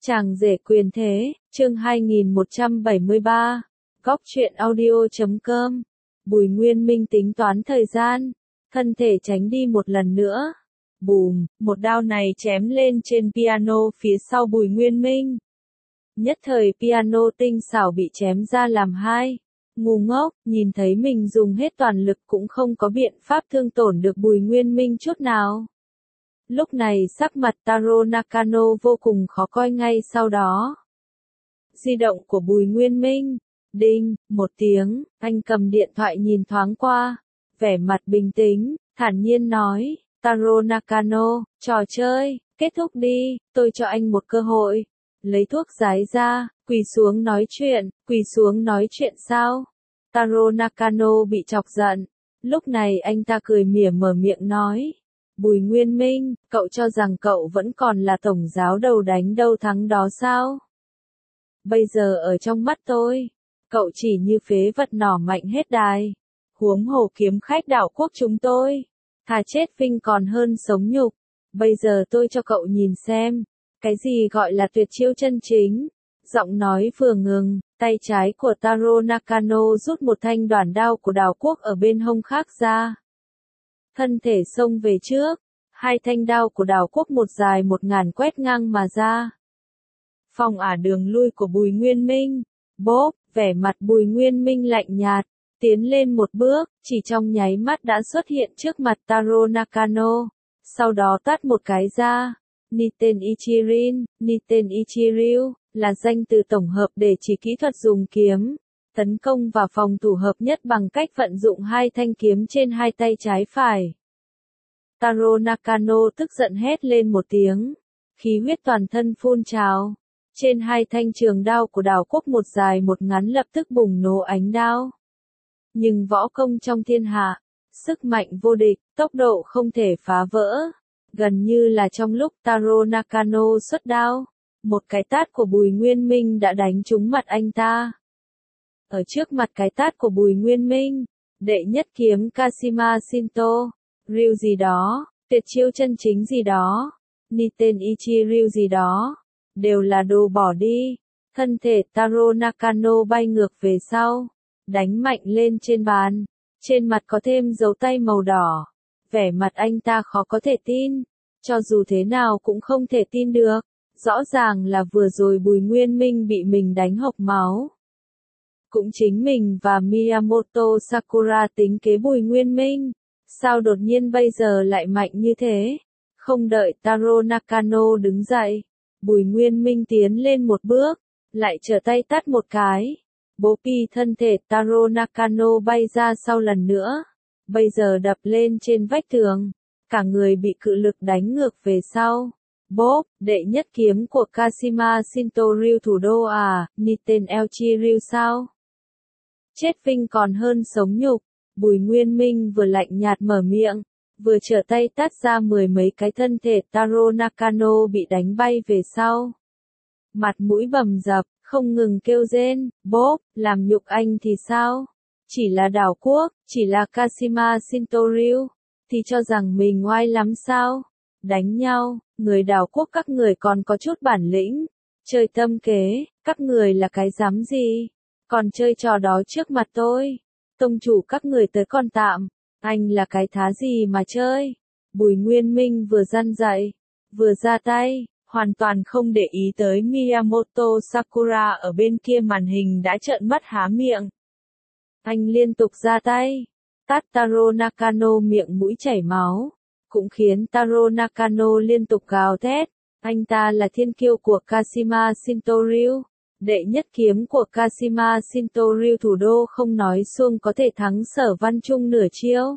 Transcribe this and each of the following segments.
Chàng rể quyền thế, chương 2173, góc truyện audio.com. Bùi Nguyên Minh tính toán thời gian, thân thể tránh đi một lần nữa. Bùm, một đao này chém lên trên piano phía sau Bùi Nguyên Minh. Nhất thời piano tinh xảo bị chém ra làm hai. Ngu ngốc, nhìn thấy mình dùng hết toàn lực cũng không có biện pháp thương tổn được Bùi Nguyên Minh chút nào. Lúc này sắc mặt Taro Nakano vô cùng khó coi ngay sau đó. Di động của Bùi Nguyên Minh. Đinh, một tiếng, anh cầm điện thoại nhìn thoáng qua. Vẻ mặt bình tĩnh, thản nhiên nói, Taro Nakano, trò chơi, kết thúc đi, tôi cho anh một cơ hội. Lấy thuốc giái ra, quỳ xuống nói chuyện sao? Taro Nakano bị chọc giận. Lúc này anh ta cười mỉa mở miệng nói. Bùi Nguyên Minh, cậu cho rằng cậu vẫn còn là tổng giáo đầu đánh đâu thắng đó sao? Bây giờ ở trong mắt tôi, cậu chỉ như phế vật nỏ mạnh hết đài. Huống hồ kiếm khách đảo quốc chúng tôi, thà chết vinh còn hơn sống nhục. Bây giờ tôi cho cậu nhìn xem, cái gì gọi là tuyệt chiêu chân chính. Giọng nói vừa ngừng, tay trái của Taro Nakano rút một thanh đoản đao của đảo quốc ở bên hông khác ra. Thân thể xông về trước, hai thanh đao của đảo quốc một dài 1000 quét ngang mà ra. Phòng ả đường lui của Bùi Nguyên Minh, bốp, vẻ mặt Bùi Nguyên Minh lạnh nhạt, tiến lên một bước, chỉ trong nháy mắt đã xuất hiện trước mặt Taro Nakano, sau đó tát một cái ra. Niten Ichirin, Niten Ichiryu, là danh từ tổng hợp để chỉ kỹ thuật dùng kiếm, tấn công và phòng thủ hợp nhất bằng cách vận dụng hai thanh kiếm trên hai tay trái phải. Taro Nakano tức giận hét lên một tiếng, khí huyết toàn thân phun trào. Trên hai thanh trường đao của đảo quốc một dài một ngắn lập tức bùng nổ ánh đao. Nhưng võ công trong thiên hạ, sức mạnh vô địch, tốc độ không thể phá vỡ. Gần như là trong lúc Taro Nakano xuất đao, một cái tát của Bùi Nguyên Minh đã đánh trúng mặt anh ta. Ở trước mặt cái tát của Bùi Nguyên Minh, đệ nhất kiếm Kashima Shinto, Ryu gì đó, tuyệt chiêu chân chính gì đó, Niten Ichiryu gì đó, đều là đồ bỏ đi. Thân thể Taro Nakano bay ngược về sau, đánh mạnh lên trên bàn, trên mặt có thêm dấu tay màu đỏ. Vẻ mặt anh ta khó có thể tin, cho dù thế nào cũng không thể tin được. Rõ ràng là vừa rồi Bùi Nguyên Minh bị mình đánh hộc máu. Cũng chính mình và Miyamoto Sakura tính kế Bùi Nguyên Minh. Sao đột nhiên bây giờ lại mạnh như thế? Không đợi Taro Nakano đứng dậy, Bùi Nguyên Minh tiến lên một bước, lại trở tay tát một cái. Bố pi thân thể Taro Nakano bay ra sau lần nữa. Bây giờ đập lên trên vách tường, cả người bị cự lực đánh ngược về sau. Bốp, đệ nhất kiếm của Kashima Shinto Ryu thủ đô à, Niten Ichiryu sao? Chết vinh còn hơn sống nhục. Bùi Nguyên Minh vừa lạnh nhạt mở miệng, vừa trở tay tát ra mười mấy cái thân thể Taro Nakano bị đánh bay về sau. Mặt mũi bầm dập, không ngừng kêu rên, bốp, làm nhục anh thì sao? Chỉ là đảo quốc, chỉ là Kashima Shinto Ryu, thì cho rằng mình ngoai lắm sao? Đánh nhau, người đảo quốc các người còn có chút bản lĩnh. Chơi tâm kế, các người là cái dám gì? Còn chơi trò đó trước mặt tôi. Tông chủ các người tới còn tạm, anh là cái thá gì mà chơi? Bùi Nguyên Minh vừa răn dạy, vừa ra tay, hoàn toàn không để ý tới Miyamoto Sakura ở bên kia màn hình đã trợn mắt há miệng. Anh liên tục ra tay, tát Taro Nakano miệng mũi chảy máu, cũng khiến Taro Nakano liên tục gào thét. Anh ta là thiên kiêu của Kashima Shinto Ryu, đệ nhất kiếm của Kashima Shinto Ryu thủ đô không nói xuông có thể thắng Sở Văn Trung nửa chiêu.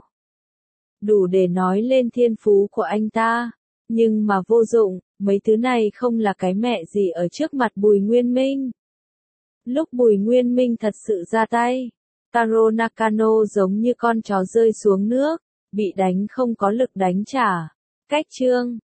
Đủ để nói lên thiên phú của anh ta, nhưng mà vô dụng, mấy thứ này không là cái mẹ gì ở trước mặt Bùi Nguyên Minh. Lúc Bùi Nguyên Minh thật sự ra tay, Taro Nakano giống như con chó rơi xuống nước, bị đánh không có lực đánh trả. Cách chương